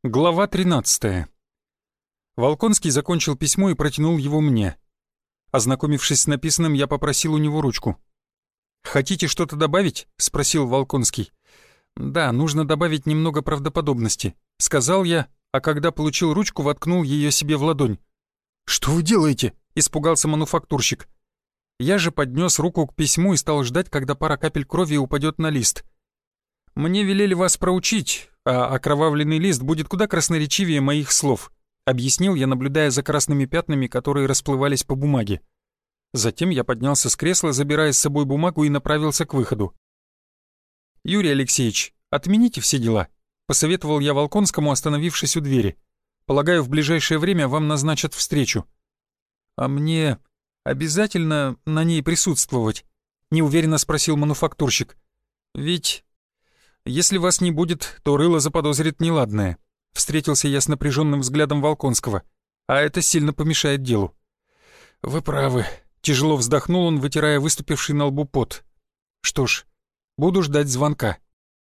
Глава 13. Волконский закончил письмо и протянул его мне. Ознакомившись с написанным, я попросил у него ручку. «Хотите что-то добавить?» — спросил Волконский. «Да, нужно добавить немного правдоподобности», — сказал я, а когда получил ручку, воткнул ее себе в ладонь. «Что вы делаете?» — испугался мануфактурщик. Я же поднес руку к письму и стал ждать, когда пара капель крови упадет на лист. «Мне велели вас проучить, а окровавленный лист будет куда красноречивее моих слов», — объяснил я, наблюдая за красными пятнами, которые расплывались по бумаге. Затем я поднялся с кресла, забирая с собой бумагу, и направился к выходу. «Юрий Алексеевич, отмените все дела», — посоветовал я Волконскому, остановившись у двери. «Полагаю, в ближайшее время вам назначат встречу». «А мне обязательно на ней присутствовать?» — неуверенно спросил мануфактурщик. «Ведь если вас не будет, то Рыло заподозрит неладное», — встретился я с напряженным взглядом Волконского, «а это сильно помешает делу». «Вы правы», — тяжело вздохнул он, вытирая выступивший на лбу пот. «Что ж, буду ждать звонка».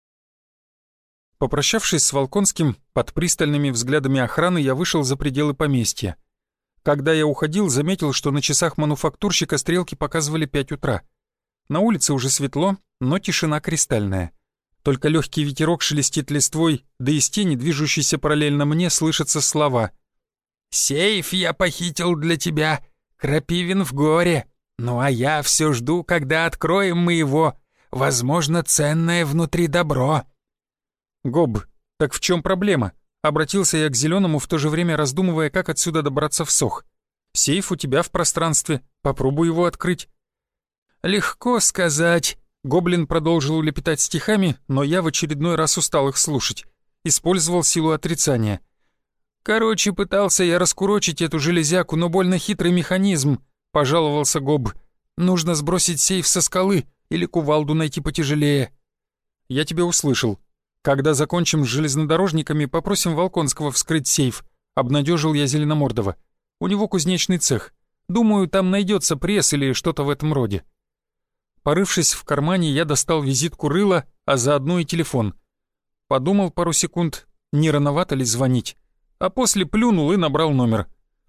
Попрощавшись с Волконским, под пристальными взглядами охраны я вышел за пределы поместья. Когда я уходил, заметил, что на часах мануфактурщика стрелки показывали 5 утра. На улице уже светло, но тишина кристальная. Только легкий ветерок шелестит листвой, да из тени, движущейся параллельно мне, слышатся слова. «Сейф я похитил для тебя, Крапивин в горе. Ну а я все жду, когда откроем мы его. Возможно, ценное внутри добро». «Гоб, так в чем проблема?» Обратился я к Зеленому, в то же время раздумывая, как отсюда добраться в Сох. «Сейф у тебя в пространстве, попробуй его открыть». «Легко сказать». Гоблин продолжил улепетать стихами, но я в очередной раз устал их слушать. Использовал силу отрицания. «Короче, пытался я раскурочить эту железяку, но больно хитрый механизм», — пожаловался Гоб. «Нужно сбросить сейф со скалы или кувалду найти потяжелее». «Я тебя услышал. Когда закончим с железнодорожниками, попросим Волконского вскрыть сейф», — обнадежил я Зеленомордова. «У него кузнечный цех. Думаю, там найдется пресс или что-то в этом роде». Порывшись в кармане, я достал визитку Рыла, а заодно и телефон. Подумал пару секунд, не рановато ли звонить, а после плюнул и набрал номер.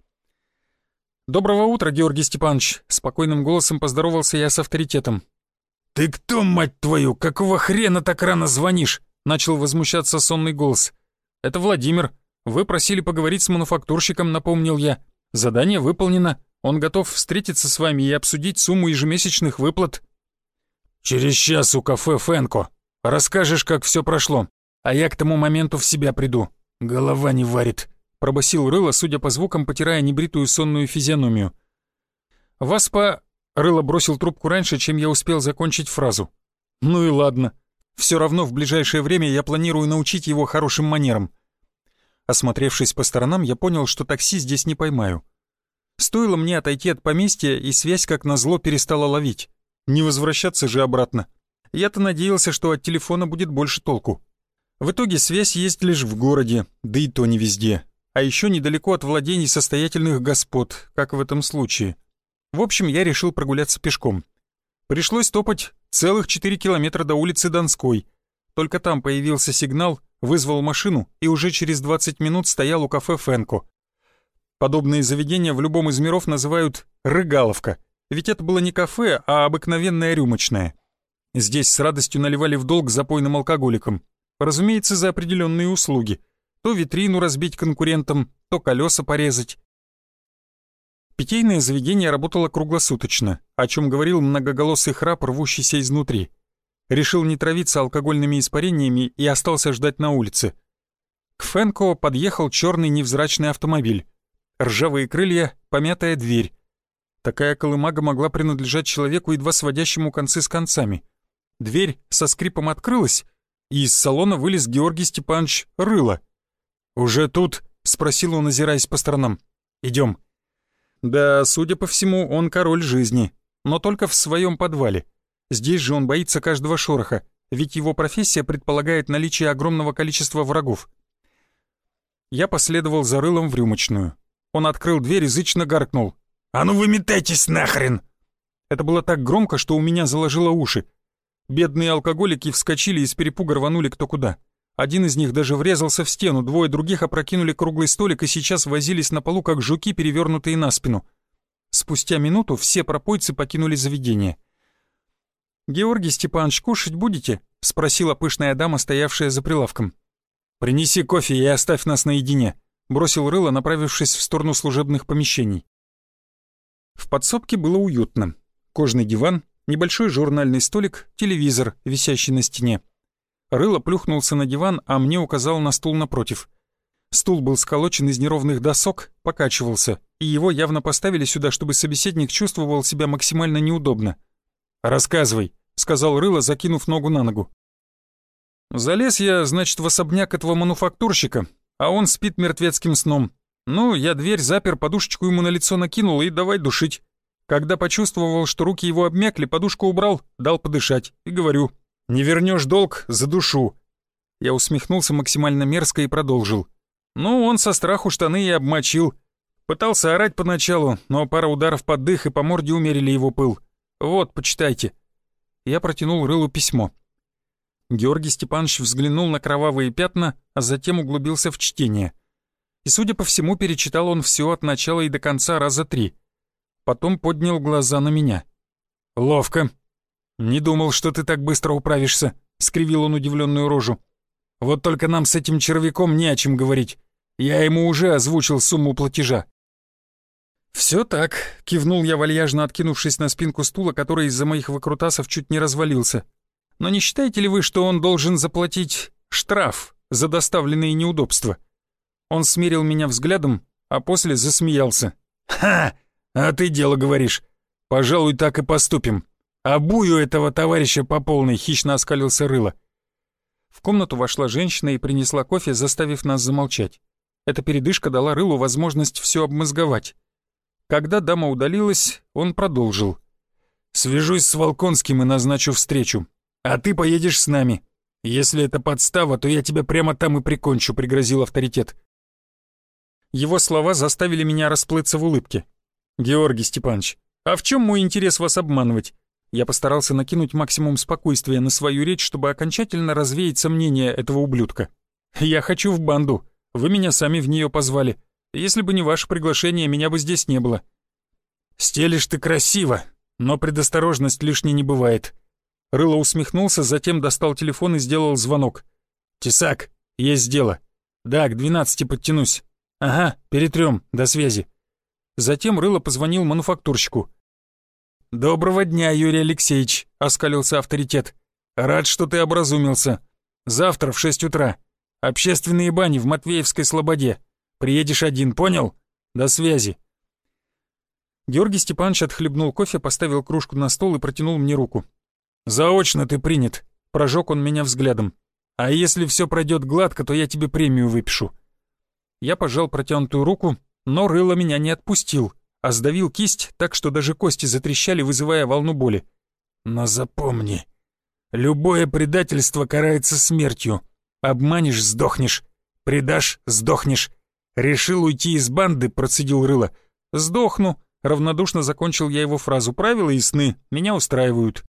«Доброго утра, Георгий Степанович», — спокойным голосом поздоровался я с авторитетом. «Ты кто, мать твою, какого хрена так рано звонишь?» — начал возмущаться сонный голос. «Это Владимир. Вы просили поговорить с мануфактурщиком», — напомнил я. «Задание выполнено. Он готов встретиться с вами и обсудить сумму ежемесячных выплат». «Через час у кафе «Фенко». Расскажешь, как все прошло, а я к тому моменту в себя приду. Голова не варит», — пробасил Рыло, судя по звукам, потирая небритую сонную физиономию. «Вас по...» — Рыло бросил трубку раньше, чем я успел закончить фразу. «Ну и ладно. Все равно в ближайшее время я планирую научить его хорошим манерам». Осмотревшись по сторонам, я понял, что такси здесь не поймаю. Стоило мне отойти от поместья, и связь, как назло, перестала ловить. Не возвращаться же обратно. Я-то надеялся, что от телефона будет больше толку. В итоге связь есть лишь в городе, да и то не везде. А еще недалеко от владений состоятельных господ, как в этом случае. В общем, я решил прогуляться пешком. Пришлось топать целых 4 километра до улицы Донской. Только там появился сигнал, вызвал машину и уже через 20 минут стоял у кафе «Фенко». Подобные заведения в любом из миров называют «рыгаловка». Ведь это было не кафе, а обыкновенное рюмочное. Здесь с радостью наливали в долг запойным алкоголикам. Разумеется, за определенные услуги. То витрину разбить конкурентам, то колеса порезать. Питейное заведение работало круглосуточно, о чем говорил многоголосый храп, рвущийся изнутри. Решил не травиться алкогольными испарениями и остался ждать на улице. К «Фенко» подъехал черный невзрачный автомобиль. Ржавые крылья, помятая дверь. Такая колымага могла принадлежать человеку, едва сводящему концы с концами. Дверь со скрипом открылась, и из салона вылез Георгий Степанович Рыло. «Уже тут?» — спросил он, озираясь по сторонам. «Идем». Да, судя по всему, он король жизни, но только в своем подвале. Здесь же он боится каждого шороха, ведь его профессия предполагает наличие огромного количества врагов. Я последовал за Рылом в рюмочную. Он открыл дверь и зычно гаркнул. «А ну выметайтесь нахрен!» Это было так громко, что у меня заложило уши. Бедные алкоголики вскочили и с перепуга рванули кто куда. Один из них даже врезался в стену, двое других опрокинули круглый столик и сейчас возились на полу, как жуки, перевернутые на спину. Спустя минуту все пропойцы покинули заведение. «Георгий Степанович, кушать будете?» — спросила пышная дама, стоявшая за прилавком. «Принеси кофе и оставь нас наедине», — бросил Рыло, направившись в сторону служебных помещений. В подсобке было уютно. Кожаный диван, небольшой журнальный столик, телевизор, висящий на стене. Рыло плюхнулся на диван, а мне указал на стул напротив. Стул был сколочен из неровных досок, покачивался, и его явно поставили сюда, чтобы собеседник чувствовал себя максимально неудобно. «Рассказывай», — сказал Рыло, закинув ногу на ногу. «Залез я, значит, в особняк этого мануфактурщика, а он спит мертвецким сном. Ну, я дверь запер, подушечку ему на лицо накинул и давай душить. Когда почувствовал, что руки его обмякли, подушку убрал, дал подышать и говорю: «Не вернешь долг — задушу». Я усмехнулся максимально мерзко и продолжил. Ну, он со страху штаны и обмочил. Пытался орать поначалу, но пара ударов под дых и по морде умерили его пыл. Вот, почитайте. Я протянул Рылу письмо. Георгий Степанович взглянул на кровавые пятна, а затем углубился в чтение. И, судя по всему, перечитал он все от начала и до конца раза 3. Потом поднял глаза на меня. «Ловко. Не думал, что ты так быстро управишься», — скривил он удивленную рожу. «Вот только нам с этим червяком не о чем говорить. Я ему уже озвучил сумму платежа». «Все так», — кивнул я, вальяжно откинувшись на спинку стула, который из-за моих выкрутасов чуть не развалился. «Но не считаете ли вы, что он должен заплатить штраф за доставленные неудобства?» Он смерил меня взглядом, а после засмеялся. «Ха! А ты дело говоришь. Пожалуй, так и поступим. Обую этого товарища по полной», — хищно оскалился Рыло. В комнату вошла женщина и принесла кофе, заставив нас замолчать. Эта передышка дала Рылу возможность все обмозговать. Когда дама удалилась, он продолжил. «Свяжусь с Волконским и назначу встречу. А ты поедешь с нами. Если это подстава, то я тебя прямо там и прикончу», — пригрозил авторитет. Его слова заставили меня расплыться в улыбке. «Георгий Степанович, а в чем мой интерес вас обманывать?» Я постарался накинуть максимум спокойствия на свою речь, чтобы окончательно развеять сомнения этого ублюдка. «Я хочу в банду. Вы меня сами в нее позвали. Если бы не ваше приглашение, меня бы здесь не было». «Стелишь ты красиво, но предосторожность лишней не бывает». Рыло усмехнулся, затем достал телефон и сделал звонок. «Тесак, есть дело. Да, к 12 подтянусь. Ага, перетрем, до связи». Затем Рыло позвонил мануфактурщику. «Доброго дня, Юрий Алексеевич», — оскалился авторитет. «Рад, что ты образумился. Завтра в 6 утра. Общественные бани в Матвеевской Слободе. Приедешь один, понял? До связи». Георгий Степанович отхлебнул кофе, поставил кружку на стол и протянул мне руку. «Заочно ты принят», — прожег он меня взглядом. «А если все пройдет гладко, то я тебе премию выпишу». Я пожал протянутую руку, но Рыло меня не отпустил, а сдавил кисть так, что даже кости затрещали, вызывая волну боли. «Но запомни, любое предательство карается смертью. Обманешь — сдохнешь. Предашь — сдохнешь. Решил уйти из банды», — процедил Рыло. «Сдохну», — равнодушно закончил я его фразу. «Правила ясны, меня устраивают».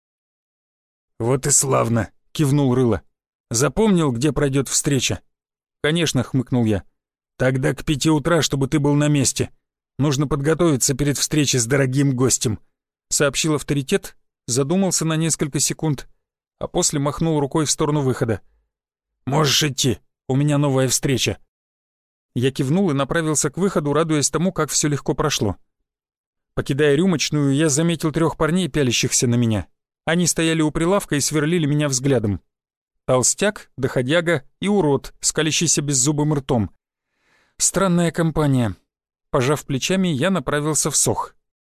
«Вот и славно», — кивнул Рыло. «Запомнил, где пройдет встреча?» «Конечно», — хмыкнул я. «Тогда к 5 утра, чтобы ты был на месте. Нужно подготовиться перед встречей с дорогим гостем», — сообщил авторитет, задумался на несколько секунд, а после махнул рукой в сторону выхода. «Можешь идти, у меня новая встреча». Я кивнул и направился к выходу, радуясь тому, как все легко прошло. Покидая рюмочную, я заметил 3 парней, пялящихся на меня. Они стояли у прилавка и сверлили меня взглядом. Толстяк, доходяга и урод, скалящийся беззубым ртом. Странная компания. Пожав плечами, я направился в СОХ.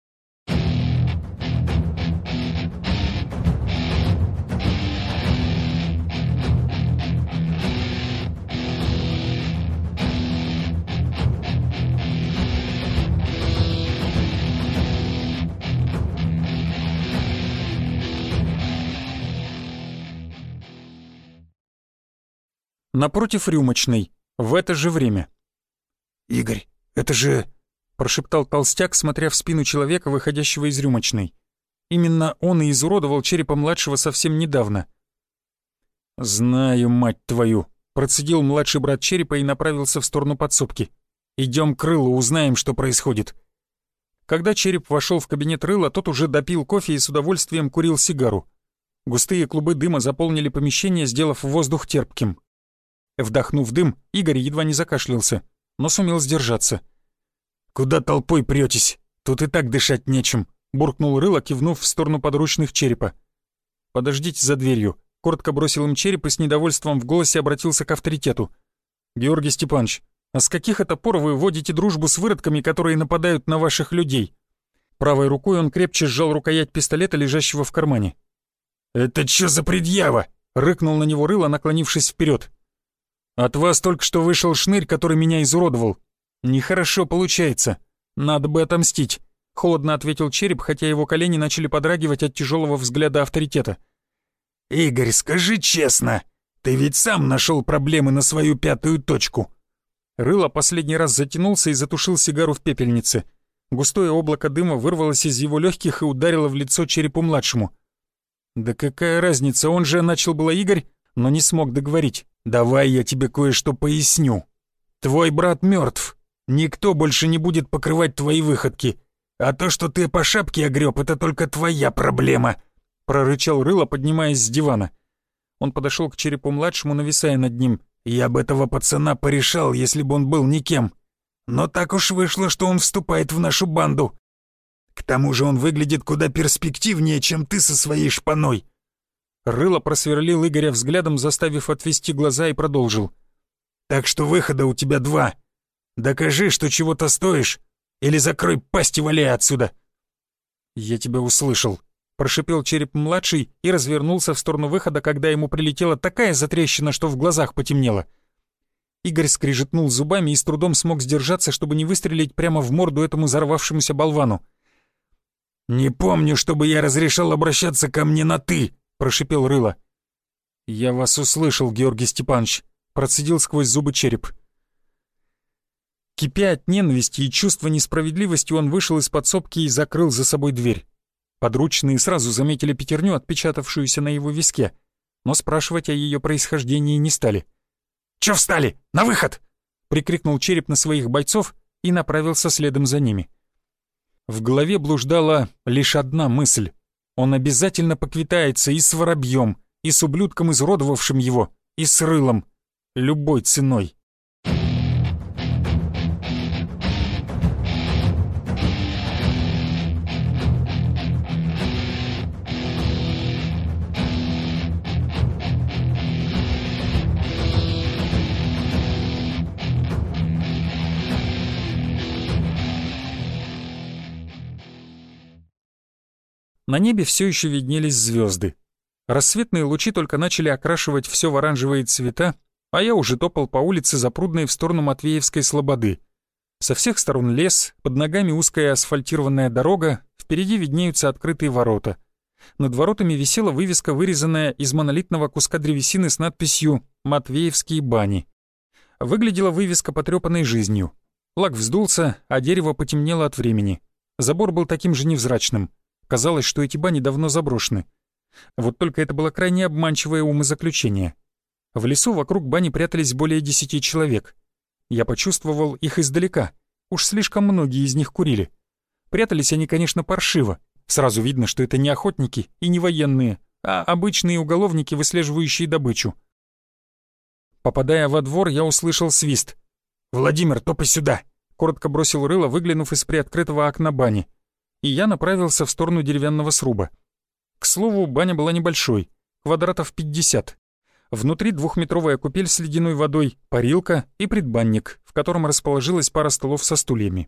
Напротив рюмочной, в это же время. «Игорь, это же...» — прошептал толстяк, смотря в спину человека, выходящего из рюмочной. Именно он и изуродовал черепа младшего совсем недавно. «Знаю, мать твою», — процедил младший брат Черепа и направился в сторону подсобки. «Идем к Рылу, узнаем, что происходит». Когда Череп вошел в кабинет Рыла, тот уже допил кофе и с удовольствием курил сигару. Густые клубы дыма заполнили помещение, сделав воздух терпким. Вдохнув дым, Игорь едва не закашлялся, но сумел сдержаться. «Куда толпой претесь? Тут и так дышать нечем», — буркнул Рыло, кивнув в сторону подручных Черепа. «Подождите за дверью», — коротко бросил им Череп и с недовольством в голосе обратился к авторитету. «Георгий Степанович, а с каких это пор вы водите дружбу с выродками, которые нападают на ваших людей?» Правой рукой он крепче сжал рукоять пистолета, лежащего в кармане. «Это чё за предъява?» — рыкнул на него Рыло, наклонившись вперед. «От вас только что вышел шнырь, который меня изуродовал. Нехорошо получается. Надо бы отомстить», — холодно ответил Череп, хотя его колени начали подрагивать от тяжелого взгляда авторитета. «Игорь, скажи честно, ты ведь сам нашел проблемы на свою пятую точку». Рыло последний раз затянулся и затушил сигару в пепельнице. Густое облако дыма вырвалось из его легких и ударило в лицо Черепу-младшему. «Да какая разница, он же...» — начал было Игорь, но не смог договорить. «Давай я тебе кое-что поясню. Твой брат мертв. Никто больше не будет покрывать твои выходки. А то, что ты по шапке огреб, это только твоя проблема», — прорычал Рыло, поднимаясь с дивана. Он подошел к Черепу-младшему, нависая над ним. «Я бы этого пацана порешал, если бы он был никем. Но так уж вышло, что он вступает в нашу банду. К тому же он выглядит куда перспективнее, чем ты со своей шпаной». Рыло просверлил Игоря взглядом, заставив отвести глаза, и продолжил. «Так что выхода у тебя два. Докажи, что чего-то стоишь, или закрой пасть и валяй отсюда». «Я тебя услышал», — прошипел Череп-младший и развернулся в сторону выхода, когда ему прилетела такая затрещина, что в глазах потемнело. Игорь скрежетнул зубами и с трудом смог сдержаться, чтобы не выстрелить прямо в морду этому взорвавшемуся болвану. «Не помню, чтобы я разрешал обращаться ко мне на «ты», — прошипел Рыло. «Я вас услышал, Георгий Степанович», — процедил сквозь зубы Череп. Кипя от ненависти и чувства несправедливости, он вышел из подсобки и закрыл за собой дверь. Подручные сразу заметили пятерню, отпечатавшуюся на его виске, но спрашивать о ее происхождении не стали. «Чё встали? На выход!» — прикрикнул Череп на своих бойцов и направился следом за ними. В голове блуждала лишь одна мысль. Он обязательно поквитается и с Воробьем, и с ублюдком, изуродовавшим его, и с Рылом. Любой ценой. На небе все еще виднелись звезды. Рассветные лучи только начали окрашивать все в оранжевые цвета, а я уже топал по улице Запрудной в сторону Матвеевской слободы. Со всех сторон лес, под ногами узкая асфальтированная дорога, впереди виднеются открытые ворота. Над воротами висела вывеска, вырезанная из монолитного куска древесины с надписью «Матвеевские бани». Выглядела вывеска потрепанной жизнью. Лак вздулся, а дерево потемнело от времени. Забор был таким же невзрачным. Казалось, что эти бани давно заброшены. Вот только это было крайне обманчивое умозаключение. В лесу вокруг бани прятались более 10 человек. Я почувствовал их издалека. Уж слишком многие из них курили. Прятались они, конечно, паршиво. Сразу видно, что это не охотники и не военные, а обычные уголовники, выслеживающие добычу. Попадая во двор, я услышал свист. «Владимир, топай сюда!» — коротко бросил Рыло, выглянув из приоткрытого окна бани. И я направился в сторону деревянного сруба. К слову, баня была небольшой, квадратов 50. Внутри 2-метровая купель с ледяной водой, парилка и предбанник, в котором расположилась пара столов со стульями.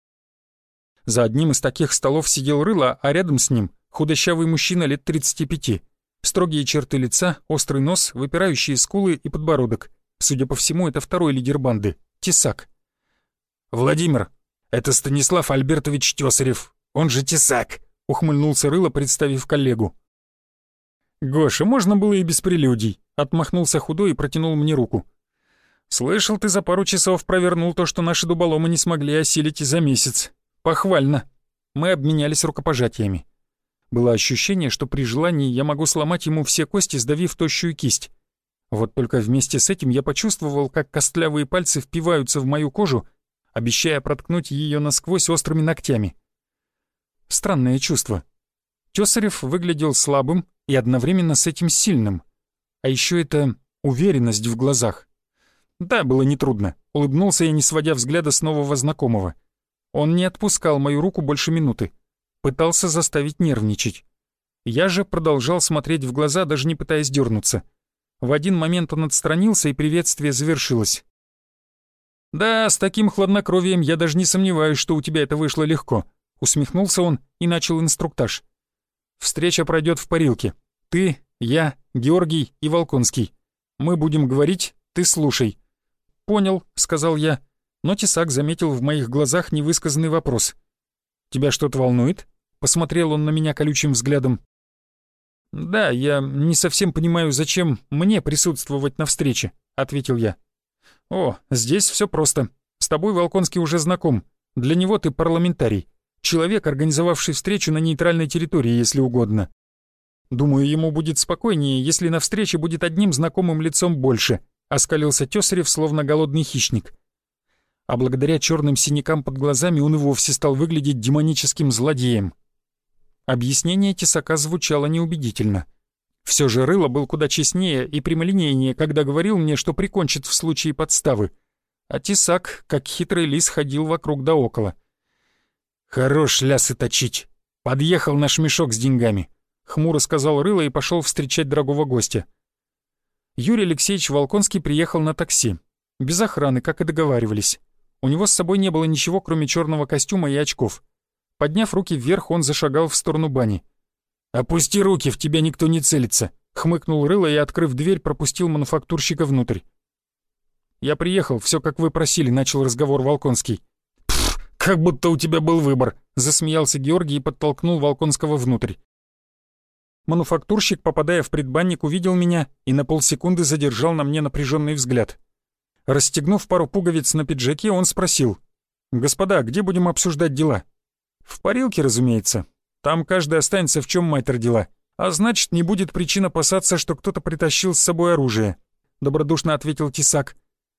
За одним из таких столов сидел Рыло, а рядом с ним худощавый мужчина лет 35. Строгие черты лица, острый нос, выпирающие скулы и подбородок. Судя по всему, это второй лидер банды — Тесак. «Владимир, это Станислав Альбертович Тёсарев, он же Тесак», — ухмыльнулся Рыло, представив коллегу. «Гоша, можно было и без прелюдий», — отмахнулся худой и протянул мне руку. «Слышал, ты за пару часов провернул то, что наши дуболомы не смогли осилить и за месяц. Похвально». Мы обменялись рукопожатиями. Было ощущение, что при желании я могу сломать ему все кости, сдавив тощую кисть. Вот только вместе с этим я почувствовал, как костлявые пальцы впиваются в мою кожу, обещая проткнуть ее насквозь острыми ногтями. Странное чувство. Тесарев выглядел слабым и одновременно с этим сильным. А еще это уверенность в глазах. Да, было нетрудно. Улыбнулся я, не сводя взгляда с нового знакомого. Он не отпускал мою руку больше минуты. Пытался заставить нервничать. Я же продолжал смотреть в глаза, даже не пытаясь дернуться. В один момент он отстранился, и приветствие завершилось. «Да, с таким хладнокровием я даже не сомневаюсь, что у тебя это вышло легко», — усмехнулся он и начал инструктаж. «Встреча пройдет в парилке. Ты, я, Георгий и Волконский. Мы будем говорить, ты слушай». «Понял», — сказал я, но Тесак заметил в моих глазах невысказанный вопрос. «Тебя что-то волнует?» — посмотрел он на меня колючим взглядом. «Да, я не совсем понимаю, зачем мне присутствовать на встрече», — ответил я. «О, здесь все просто. С тобой Волконский уже знаком. Для него ты парламентарий. Человек, организовавший встречу на нейтральной территории, если угодно. Думаю, ему будет спокойнее, если на встрече будет одним знакомым лицом больше», — оскалился Тесарев, словно голодный хищник. А благодаря черным синякам под глазами он и вовсе стал выглядеть демоническим злодеем. Объяснение Тесака звучало неубедительно. Все же Рыло был куда честнее и прямолинейнее, когда говорил мне, что прикончит в случае подставы. А Тесак, как хитрый лис, ходил вокруг да около. «Хорош лясы точить. Подъехал наш мешок с деньгами», — хмуро сказал Рыло и пошел встречать дорогого гостя. Юрий Алексеевич Волконский приехал на такси. Без охраны, как и договаривались. У него с собой не было ничего, кроме черного костюма и очков. Подняв руки вверх, он зашагал в сторону бани. «Опусти руки, в тебя никто не целится», — хмыкнул Рыло и, открыв дверь, пропустил мануфактурщика внутрь. «Я приехал, все как вы просили», — начал разговор Волконский. «Пф, как будто у тебя был выбор», — засмеялся Георгий и подтолкнул Волконского внутрь. Мануфактурщик, попадая в предбанник, увидел меня и на полсекунды задержал на мне напряженный взгляд. Расстегнув пару пуговиц на пиджаке, он спросил: «Господа, где будем обсуждать дела?» «В парилке, разумеется. Там каждый останется, в чем мать родила. А значит, не будет причин опасаться, что кто-то притащил с собой оружие», — добродушно ответил Тесак.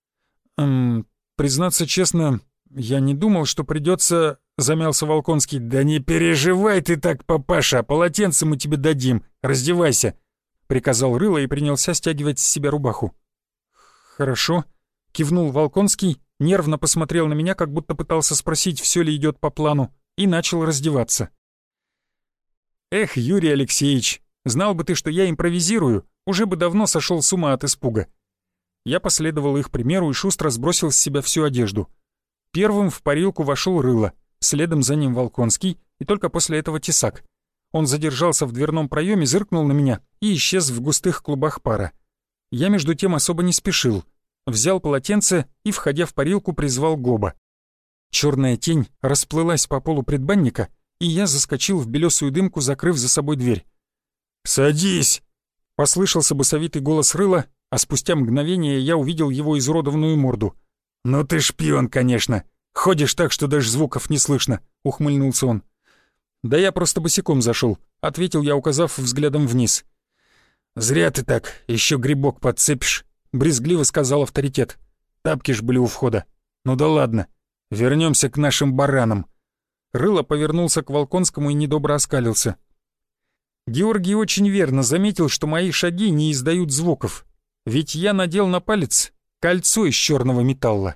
«Признаться честно, я не думал, что придется...» — замялся Волконский. «Да не переживай ты так, папаша, полотенце мы тебе дадим. Раздевайся», — приказал Рыло и принялся стягивать с себя рубаху. «Хорошо», — кивнул Волконский, нервно посмотрел на меня, как будто пытался спросить, все ли идет по плану, и начал раздеваться. «Эх, Юрий Алексеевич, знал бы ты, что я импровизирую, уже бы давно сошел с ума от испуга». Я последовал их примеру и шустро сбросил с себя всю одежду. Первым в парилку вошел Рыло, следом за ним Волконский и только после этого Тесак. Он задержался в дверном проеме, зыркнул на меня и исчез в густых клубах пара. Я между тем особо не спешил. Взял полотенце и, входя в парилку, призвал Гоба. Черная тень расплылась по полу предбанника, и я заскочил в белесую дымку, закрыв за собой дверь. «Садись!» — послышался басовитый голос Рыла, а спустя мгновение я увидел его изуродованную морду. «Ну ты шпион, конечно. Ходишь так, что даже звуков не слышно», — ухмыльнулся он. «Да я просто босиком зашел», — ответил я, указав взглядом вниз. «Зря ты так, еще грибок подцепишь», — брезгливо сказал авторитет. «Тапки ж были у входа. Ну да ладно, вернемся к нашим баранам». Рыло повернулся к Волконскому и недобро оскалился. Георгий очень верно заметил, что мои шаги не издают звуков, ведь я надел на палец кольцо из черного металла.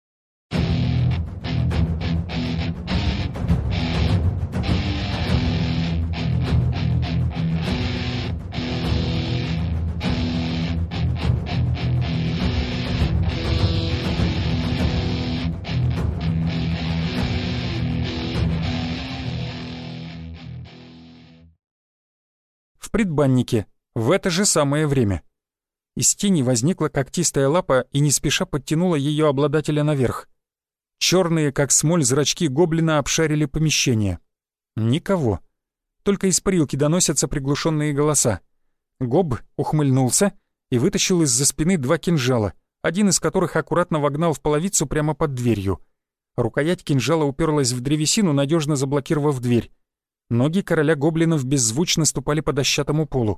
В предбаннике в это же самое время. Из тени возникла когтистая лапа и не спеша подтянула ее обладателя наверх. Черные, как смоль, зрачки гоблина обшарили помещение. Никого. Только из парилки доносятся приглушенные голоса. Гоб ухмыльнулся и вытащил из-за спины 2 кинжала, один из которых аккуратно вогнал в половицу прямо под дверью. Рукоять кинжала уперлась в древесину, надежно заблокировав дверь. Ноги короля гоблинов беззвучно ступали по дощатому полу.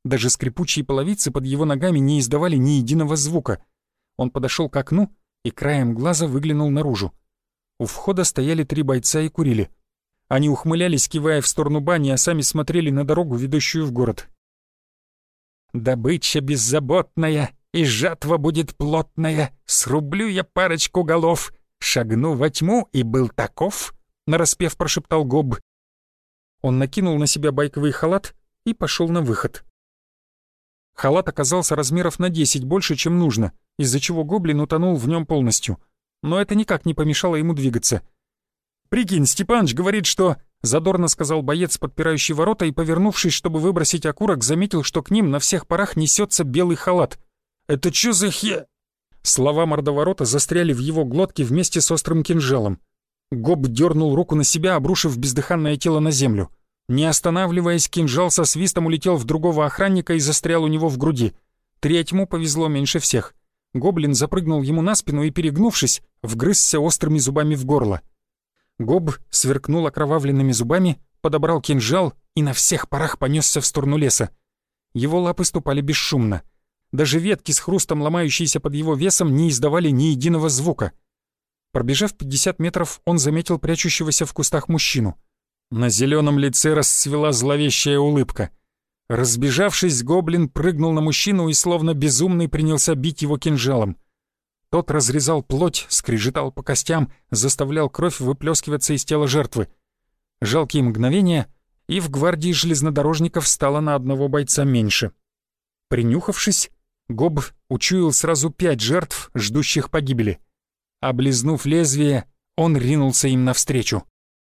Даже скрипучие половицы под его ногами не издавали ни единого звука. Он подошел к окну и краем глаза выглянул наружу. У входа стояли 3 бойца и курили. Они ухмылялись, кивая в сторону бани, а сами смотрели на дорогу, ведущую в город. «Добыча беззаботная, и жатва будет плотная. Срублю я парочку голов, шагну во тьму, и был таков», — нараспев прошептал Гоб. Он накинул на себя байковый халат и пошел на выход. Халат оказался размеров на 10 больше, чем нужно, из-за чего гоблин утонул в нем полностью. Но это никак не помешало ему двигаться. «Прикинь, Степаныч говорит, что...» — задорно сказал боец, подпирающий ворота, и, повернувшись, чтобы выбросить окурок, заметил, что к ним на всех парах несется белый халат. «Это чё за Слова мордоворота застряли в его глотке вместе с острым кинжалом. Гоб дернул руку на себя, обрушив бездыханное тело на землю. Не останавливаясь, кинжал со свистом улетел в другого охранника и застрял у него в груди. Третьему повезло меньше всех. Гоблин запрыгнул ему на спину и, перегнувшись, вгрызся острыми зубами в горло. Гоб сверкнул окровавленными зубами, подобрал кинжал и на всех парах понесся в сторону леса. Его лапы ступали бесшумно. Даже ветки с хрустом, ломающиеся под его весом, не издавали ни единого звука. Пробежав 50 метров, он заметил прячущегося в кустах мужчину. На зеленом лице расцвела зловещая улыбка. Разбежавшись, гоблин прыгнул на мужчину и словно безумный принялся бить его кинжалом. Тот разрезал плоть, скрежетал по костям, заставлял кровь выплескиваться из тела жертвы. Жалкие мгновения, и в гвардии железнодорожников стало на одного бойца меньше. Принюхавшись, Гоб учуял сразу 5 жертв, ждущих погибели. Облизнув лезвие, он ринулся им навстречу.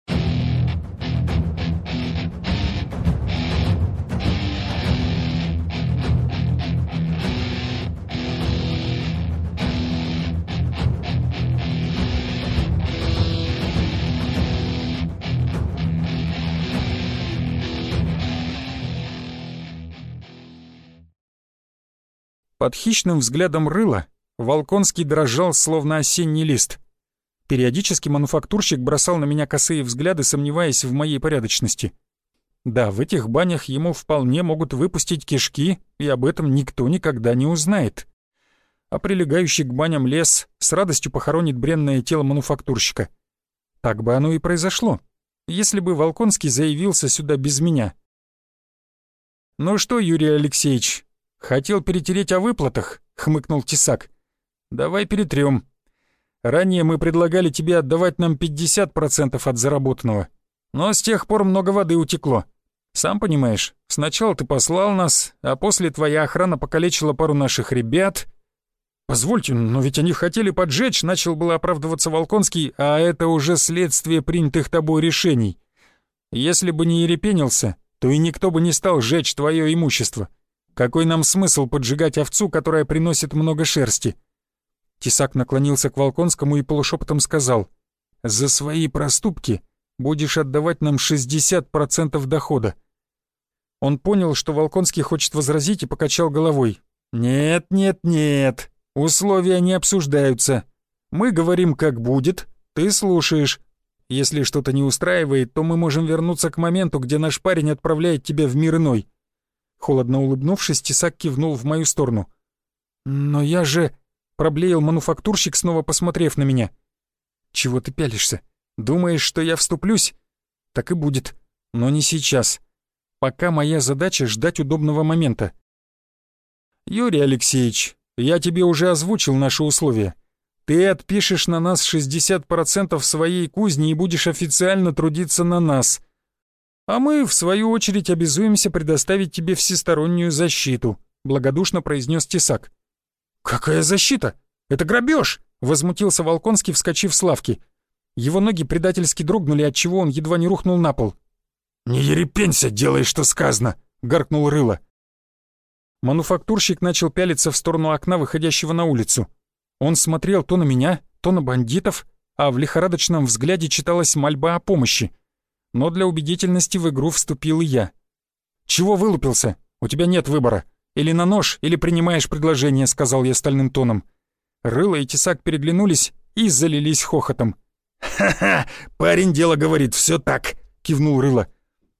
Под хищным взглядом рыла Волконский дрожал, словно осенний лист. Периодически мануфактурщик бросал на меня косые взгляды, сомневаясь в моей порядочности. Да, в этих банях ему вполне могут выпустить кишки, и об этом никто никогда не узнает. А прилегающий к баням лес с радостью похоронит бренное тело мануфактурщика. Так бы оно и произошло, если бы Волконский заявился сюда без меня. «Ну что, Юрий Алексеевич, хотел перетереть о выплатах?» — хмыкнул Тесак. «Давай перетрем. Ранее мы предлагали тебе отдавать нам 50% от заработанного, но с тех пор много воды утекло. Сам понимаешь, сначала ты послал нас, а после твоя охрана покалечила пару наших ребят». «Позвольте, но ведь они хотели поджечь», — начал было оправдываться Волконский, «а это уже следствие принятых тобой решений. Если бы не ерепенился, то и никто бы не стал сжечь твое имущество. Какой нам смысл поджигать овцу, которая приносит много шерсти?» Тесак наклонился к Волконскому и полушепотом сказал: «За свои проступки будешь отдавать нам 60% дохода». Он понял, что Волконский хочет возразить, и покачал головой. «Нет, нет, нет, условия не обсуждаются. Мы говорим, как будет, ты слушаешь. Если что-то не устраивает, то мы можем вернуться к моменту, где наш парень отправляет тебя в мир иной». Холодно улыбнувшись, Тесак кивнул в мою сторону. «Но я же...» — проблеял мануфактурщик, снова посмотрев на меня. «Чего ты пялишься? Думаешь, что я вступлюсь? Так и будет, но не сейчас. Пока моя задача — ждать удобного момента». «Юрий Алексеевич, я тебе уже озвучил наши условия. Ты отпишешь на нас 60% своей кузни и будешь официально трудиться на нас. А мы, в свою очередь, обязуемся предоставить тебе всестороннюю защиту», — благодушно произнес Тесак. «Какая защита? Это грабеж!» — возмутился Волконский, вскочив с лавки. Его ноги предательски дрогнули, отчего он едва не рухнул на пол. «Не ерепенься, делай, что сказано!» — гаркнул Рыло. Мануфактурщик начал пялиться в сторону окна, выходящего на улицу. Он смотрел то на меня, то на бандитов, а в лихорадочном взгляде читалась мольба о помощи. Но для убедительности в игру вступил и я. «Чего вылупился? У тебя нет выбора. Или на нож, или принимаешь предложение», — сказал я стальным тоном. Рыло и Тесак переглянулись и залились хохотом. «Ха-ха! Парень дело говорит, все так!» — кивнул Рыло.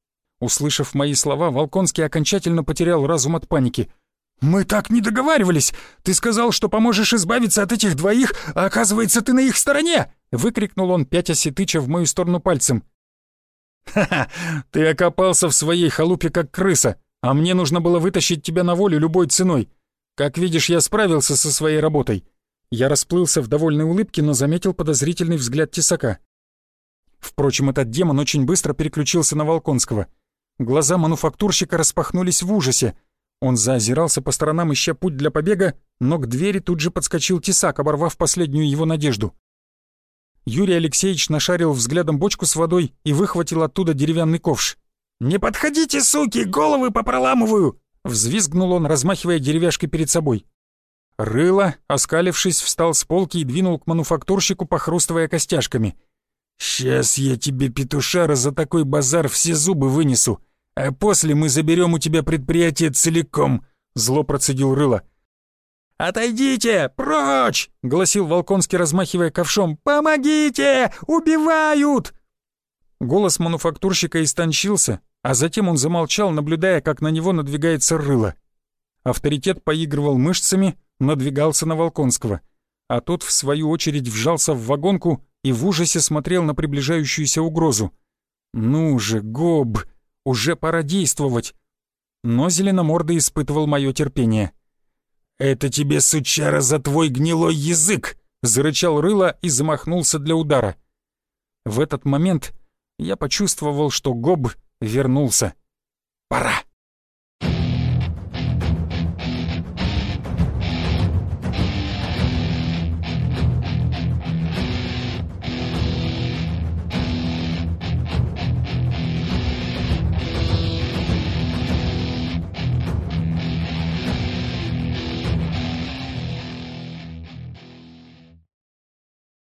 Услышав мои слова, Волконский окончательно потерял разум от паники. «Мы так не договаривались! Ты сказал, что поможешь избавиться от этих двоих, а оказывается, ты на их стороне!» — выкрикнул он, пятясь и тыча в мою сторону пальцем. «Ха-ха! Ты окопался в своей халупе как крыса, а мне нужно было вытащить тебя на волю любой ценой. Как видишь, я справился со своей работой». Я расплылся в довольной улыбке, но заметил подозрительный взгляд тесака. Впрочем, этот демон очень быстро переключился на Волконского. Глаза мануфактурщика распахнулись в ужасе. Он заозирался по сторонам, ища путь для побега, но к двери тут же подскочил тесак, оборвав последнюю его надежду. Юрий Алексеевич нашарил взглядом бочку с водой и выхватил оттуда деревянный ковш. «Не подходите, суки, головы попроламываю!» — взвизгнул он, размахивая деревяшкой перед собой. Рыло, оскалившись, встал с полки и двинул к мануфактурщику, похрустывая костяшками. «Сейчас я тебе, петушара, за такой базар все зубы вынесу, а после мы заберем у тебя предприятие целиком», — зло процедил Рыло. «Отойдите! Прочь!» — гласил Волконский, размахивая ковшом. «Помогите! Убивают!» Голос мануфактурщика истончился, а затем он замолчал, наблюдая, как на него надвигается Рыло. Авторитет поигрывал мышцами, надвигался на Волконского, а тот, в свою очередь, вжался в вагонку и в ужасе смотрел на приближающуюся угрозу. «Ну же, Гоб, уже пора действовать!» Но Зеленомордый испытывал мое терпение. «Это тебе, сучара, за твой гнилой язык!» — зарычал Рыло и замахнулся для удара. В этот момент я почувствовал, что Гоб вернулся. «Пора!»